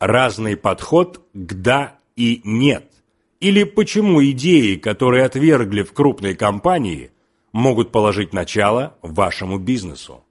разный подход к «да» и «нет», или почему идеи, которые отвергли в крупной компании, могут положить начало вашему бизнесу.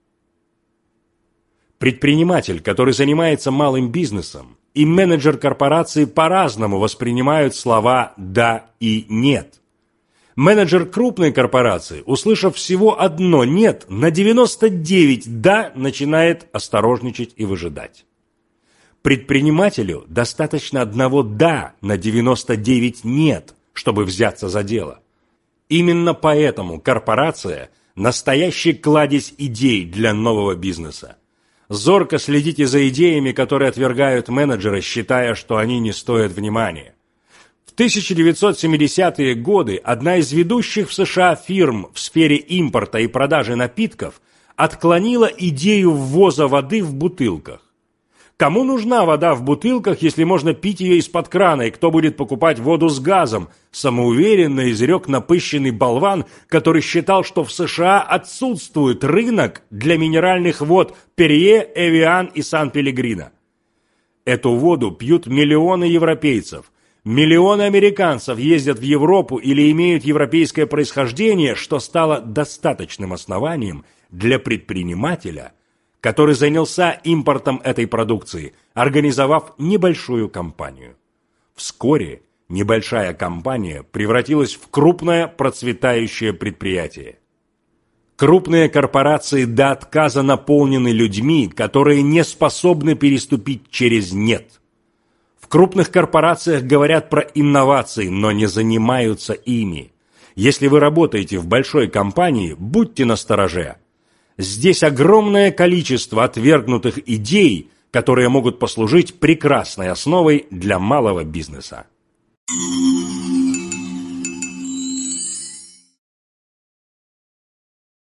Предприниматель, который занимается малым бизнесом, и менеджер корпорации по-разному воспринимают слова «да» и «нет». Менеджер крупной корпорации, услышав всего одно «нет», на 99 «да» начинает осторожничать и выжидать. Предпринимателю достаточно одного «да» на 99 «нет», чтобы взяться за дело. Именно поэтому корпорация – настоящий кладезь идей для нового бизнеса. Зорко следите за идеями, которые отвергают менеджеры, считая, что они не стоят внимания. В 1970-е годы одна из ведущих в США фирм в сфере импорта и продажи напитков отклонила идею ввоза воды в бутылках. Кому нужна вода в бутылках, если можно пить ее из-под крана, и кто будет покупать воду с газом? Самоуверенно изрек напыщенный болван, который считал, что в США отсутствует рынок для минеральных вод Перье, Эвиан и Сан-Пеллегрино. Эту воду пьют миллионы европейцев. Миллионы американцев ездят в Европу или имеют европейское происхождение, что стало достаточным основанием для предпринимателя, который занялся импортом этой продукции, организовав небольшую компанию. Вскоре небольшая компания превратилась в крупное процветающее предприятие. Крупные корпорации до отказа наполнены людьми, которые не способны переступить через «нет». В крупных корпорациях говорят про инновации, но не занимаются ими. Если вы работаете в большой компании, будьте настороже. Здесь огромное количество отвергнутых идей, которые могут послужить прекрасной основой для малого бизнеса.